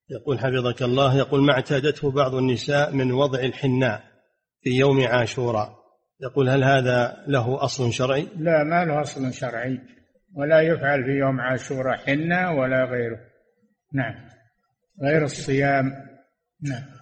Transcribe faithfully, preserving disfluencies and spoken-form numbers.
يقول حفظك الله، يقول ما اعتادته بعض النساء من وضع الحناء في يوم عاشوراء، يقول هل هذا له أصل شرعي؟ لا، ما له أصل شرعي، ولا يفعل في يوم عاشوراء حنة ولا غيره. نعم، غير الصيام. نعم.